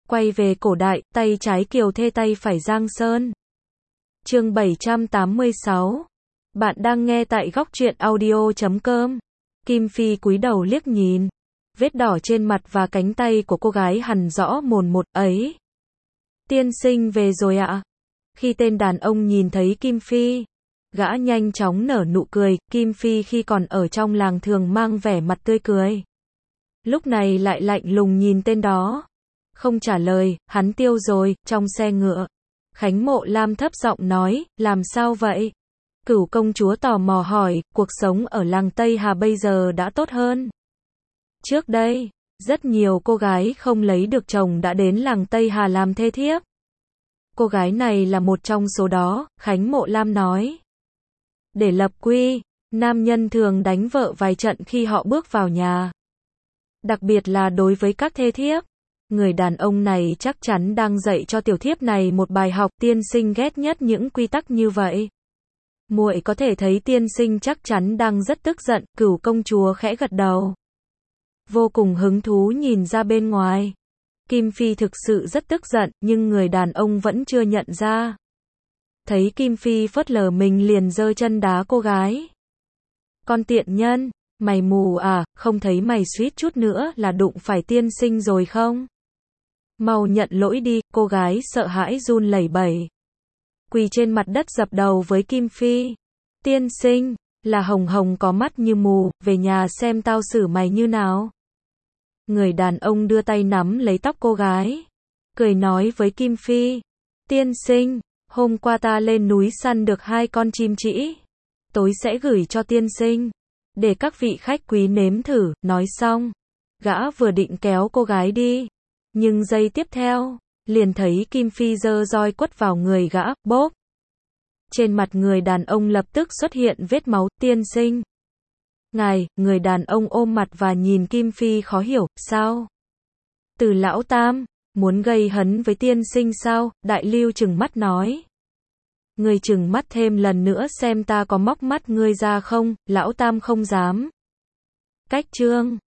Quay về cổ đại, tay trái Kiều Thê tay phải Giang Sơn. Chương 786. Bạn đang nghe tại góc truyện audio.com. Kim Phi cúi đầu liếc nhìn. Vết đỏ trên mặt và cánh tay của cô gái hằn rõ mồn một ấy. Tiên sinh về rồi ạ. Khi tên đàn ông nhìn thấy Kim Phi, gã nhanh chóng nở nụ cười. Kim Phi khi còn ở trong làng thường mang vẻ mặt tươi cười. Lúc này lại lạnh lùng nhìn tên đó. Không trả lời, hắn tiêu rồi. Trong xe ngựa, Khánh Mộ Lam thấp giọng nói, làm sao vậy? Cửu công chúa tò mò hỏi, cuộc sống ở làng Tây Hà bây giờ đã tốt hơn. Trước đây, rất nhiều cô gái không lấy được chồng đã đến làng Tây Hà làm thê thiếp. Cô gái này là một trong số đó, Khánh Mộ Lam nói. Để lập quy, nam nhân thường đánh vợ vài trận khi họ bước vào nhà. Đặc biệt là đối với các thê thiếp. Người đàn ông này chắc chắn đang dạy cho tiểu thiếp này một bài học. Tiên sinh ghét nhất những quy tắc như vậy. Muội có thể thấy tiên sinh chắc chắn đang rất tức giận. Cửu công chúa khẽ gật đầu, vô cùng hứng thú nhìn ra bên ngoài. Kim Phi thực sự rất tức giận, nhưng người đàn ông vẫn chưa nhận ra. Thấy Kim Phi phớt lờ mình liền giơ chân đá cô gái. Con tiện nhân, mày mù à, không thấy mày suýt chút nữa là đụng phải tiên sinh rồi không? Mau nhận lỗi đi. Cô gái sợ hãi run lẩy bẩy, quỳ trên mặt đất dập đầu với Kim Phi. Tiên sinh, là Hồng Hồng có mắt như mù, về nhà xem tao xử mày như nào. Người đàn ông đưa tay nắm lấy tóc cô gái, cười nói với Kim Phi. Tiên sinh, hôm qua ta lên núi săn được 2 con chim trĩ. Tối sẽ gửi cho tiên sinh, để các vị khách quý nếm thử. Nói xong, gã vừa định kéo cô gái đi, nhưng giây tiếp theo, liền thấy Kim Phi giơ roi quất vào người gã, bốp. Trên mặt người đàn ông lập tức xuất hiện vết máu. Tiên sinh. Ngài, người đàn ông ôm mặt và nhìn Kim Phi khó hiểu, sao? Từ lão tam, muốn gây hấn với tiên sinh sao? Đại Lưu trừng mắt nói. Ngươi trừng mắt thêm lần nữa xem ta có móc mắt ngươi ra không? Lão tam không dám. Cách chương